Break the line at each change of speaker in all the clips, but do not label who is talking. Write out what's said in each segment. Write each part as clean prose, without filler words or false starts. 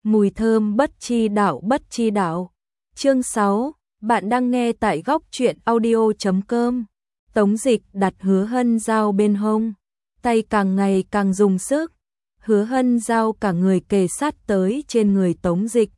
Mùi thơm bất chi đạo. Chương 6, bạn đang nghe tại góc truyện audio.com. Tống Dịch đặt Hứa Hân Giao bên hông, tay càng ngày càng dùng sức. Hứa Hân Giao cả người kề sát tới trên người Tống Dịch.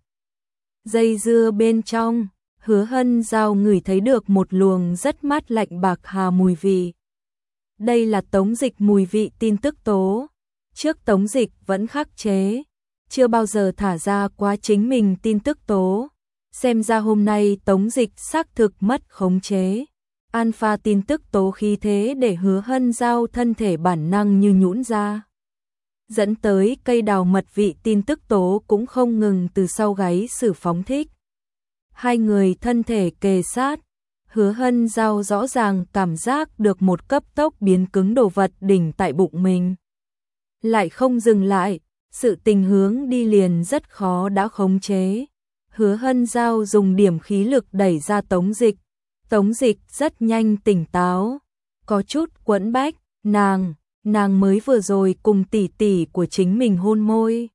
Dây dưa bên trong, Hứa Hân Giao ngửi thấy được một luồng rất mát lạnh bạc hà mùi vị. Đây là Tống Dịch mùi vị tin tức tố. Trước Tống Dịch vẫn khắc chế, chưa bao giờ thả ra quá chính mình tin tức tố. Xem ra hôm nay Tống Dịch xác thực mất khống chế. Alpha tin tức tố khí thế để Hứa Hân Giao thân thể bản năng như nhũn ra. Dẫn tới cây đào mật vị tin tức tố cũng không ngừng từ sau gáy sử phóng thích. Hai người thân thể kề sát, Hứa Hân Giao rõ ràng cảm giác được một cấp tốc biến cứng đồ vật đỉnh tại bụng mình. Lại không dừng lại, sự tình hướng đi liền rất khó đã khống chế. Hứa Hân Giao dùng điểm khí lực đẩy ra Tống Dịch. Tống Dịch rất nhanh tỉnh táo, có chút quẫn bách, nàng mới vừa rồi cùng tỷ tỷ của chính mình hôn môi.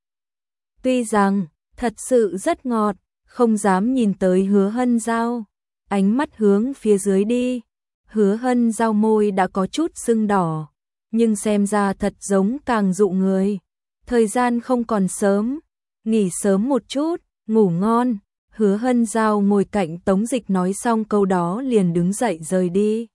Tuy rằng, thật sự rất ngọt, không dám nhìn tới Hứa Hân Giao, ánh mắt hướng phía dưới đi. Hứa Hân Giao môi đã có chút sưng đỏ, nhưng xem ra thật giống càng dụ người. Thời gian không còn sớm, nghỉ sớm một chút, ngủ ngon. Hứa Hân Giao ngồi cạnh Tống Dịch nói xong câu đó liền đứng dậy rời đi.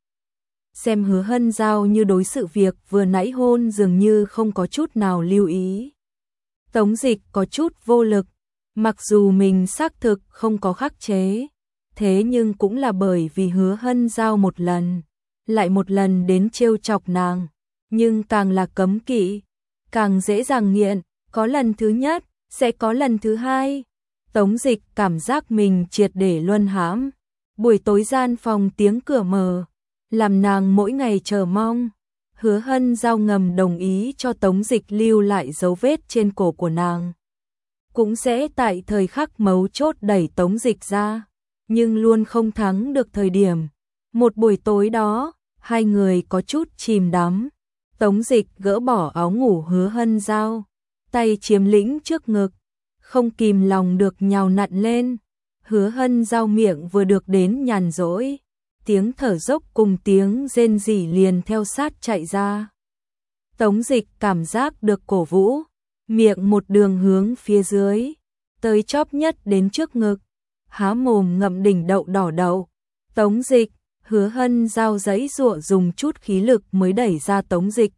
Xem Hứa Hân Giao như đối sự việc vừa nãy hôn dường như không có chút nào lưu ý. Tống Dịch có chút vô lực, mặc dù mình xác thực không có khắc chế, thế nhưng cũng là bởi vì Hứa Hân Giao một lần, lại một lần đến trêu chọc nàng, nhưng càng là cấm kỵ, càng dễ dàng nghiện, có lần thứ nhất, sẽ có lần thứ hai. Tống Dịch cảm giác mình triệt để luân hãm. Buổi tối gian phòng tiếng cửa mở, làm nàng mỗi ngày chờ mong. Hứa Hân Giao ngầm đồng ý cho Tống Dịch lưu lại dấu vết trên cổ của nàng. Cũng sẽ tại thời khắc mấu chốt đẩy Tống Dịch ra, nhưng luôn không thắng được thời điểm. Một buổi tối đó, hai người có chút chìm đắm. Tống Dịch gỡ bỏ áo ngủ Hứa Hân Giao, tay chiếm lĩnh trước ngực, không kìm lòng được nhào nặn lên. Hứa Hân Giao miệng vừa được đến nhàn rỗi, tiếng thở dốc cùng tiếng rên rỉ liền theo sát chạy ra. Tống Dịch cảm giác được cổ vũ, miệng một đường hướng phía dưới, tới chóp nhất đến trước ngực, há mồm ngậm đỉnh đậu đỏ đậu. Tống Dịch, Hứa Hân Giao giãy giụa dùng chút khí lực mới đẩy ra Tống Dịch.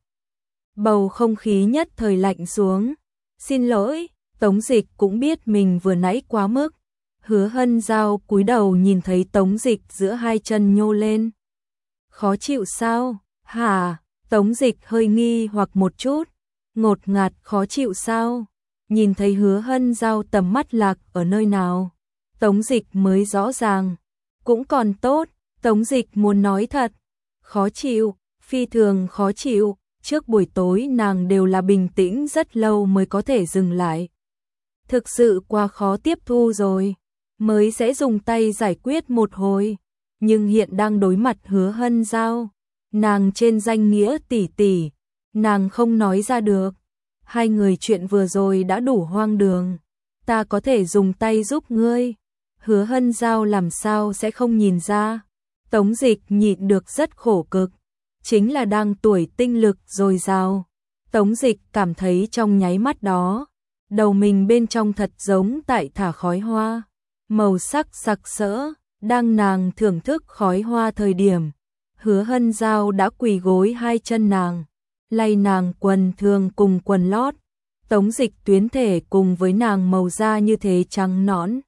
Bầu không khí nhất thời lạnh xuống. Xin lỗi. Tống Dịch cũng biết mình vừa nãy quá mức. Hứa Hân Giao cúi đầu nhìn thấy Tống Dịch giữa hai chân nhô lên. Khó chịu sao? Hả? Tống Dịch hơi nghi hoặc một chút. Ngột ngạt khó chịu sao? Nhìn thấy Hứa Hân Giao tầm mắt lạc ở nơi nào, Tống Dịch mới rõ ràng. Cũng còn tốt. Tống Dịch muốn nói thật. Khó chịu, phi thường khó chịu. Trước buổi tối nàng đều là bình tĩnh rất lâu mới có thể dừng lại. Thực sự quá khó tiếp thu rồi, mới sẽ dùng tay giải quyết một hồi, nhưng hiện đang đối mặt Hứa Hân Giao, nàng trên danh nghĩa tỷ tỷ, nàng không nói ra được. Hai người chuyện vừa rồi đã đủ hoang đường, ta có thể dùng tay giúp ngươi. Hứa Hân Giao làm sao sẽ không nhìn ra. Tống Dịch nhịn được rất khổ cực, chính là đang tuổi tinh lực dồi dào. Tống Dịch cảm thấy trong nháy mắt đó, đầu mình bên trong thật giống tại thả khói hoa, màu sắc sặc sỡ. Đang nàng thưởng thức khói hoa thời điểm, Hứa Hân Giao đã quỳ gối hai chân nàng, lay nàng quần thường cùng quần lót. Tống Dịch tuyến thể cùng với nàng màu da như thế trắng nõn,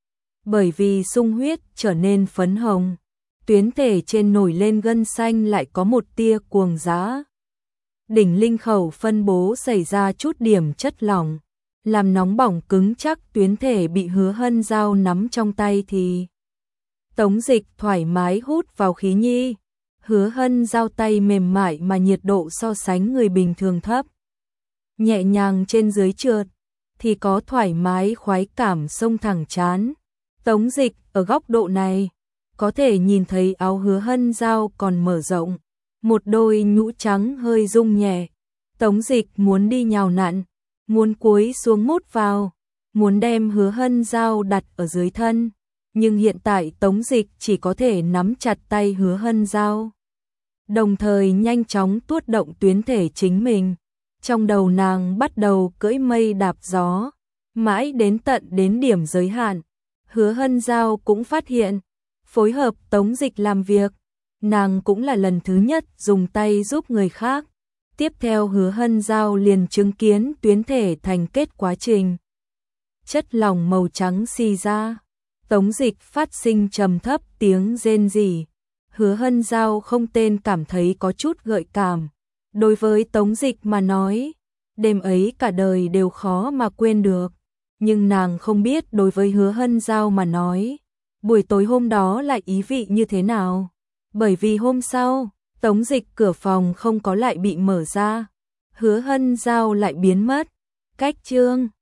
bởi vì sung huyết trở nên phấn hồng, tuyến thể trên nổi lên gân xanh lại có một tia cuồng dã. Đỉnh linh khẩu phân bố xảy ra chút điểm chất lỏng, làm nóng bỏng cứng chắc tuyến thể bị Hứa Hân Giao nắm trong tay thì Tống Dịch thoải mái hút vào khí nhi. Hứa Hân Giao tay mềm mại mà nhiệt độ so sánh người bình thường thấp, nhẹ nhàng trên dưới trượt, thì có thoải mái khoái cảm xông thẳng trán. Tống Dịch ở góc độ này có thể nhìn thấy áo Hứa Hân Giao còn mở rộng, một đôi nhũ trắng hơi rung nhẹ. Tống Dịch muốn đi nhào nặn, muốn cúi xuống mút vào, muốn đem Hứa Hân Giao đặt ở dưới thân, nhưng hiện tại Tống Dịch chỉ có thể nắm chặt tay Hứa Hân Giao, đồng thời nhanh chóng tuốt động tuyến thể chính mình. Trong đầu nàng bắt đầu cưỡi mây đạp gió, mãi đến tận đến điểm giới hạn. Hứa Hân Giao cũng phát hiện, phối hợp Tống Dịch làm việc, nàng cũng là lần thứ nhất dùng tay giúp người khác. Tiếp theo Hứa Hân Giao liền chứng kiến tuyến thể thành kết quá trình. Chất lỏng màu trắng xì ra, Tống Dịch phát sinh trầm thấp tiếng rên rỉ. Hứa Hân Giao không tên cảm thấy có chút gợi cảm. Đối với Tống Dịch mà nói, đêm ấy cả đời đều khó mà quên được. Nhưng nàng không biết đối với Hứa Hân Giao mà nói, buổi tối hôm đó lại ý vị như thế nào. Bởi vì hôm sau, Tống Dịch cửa phòng không có lại bị mở ra, Hứa Hân Giao lại biến mất. Cách chương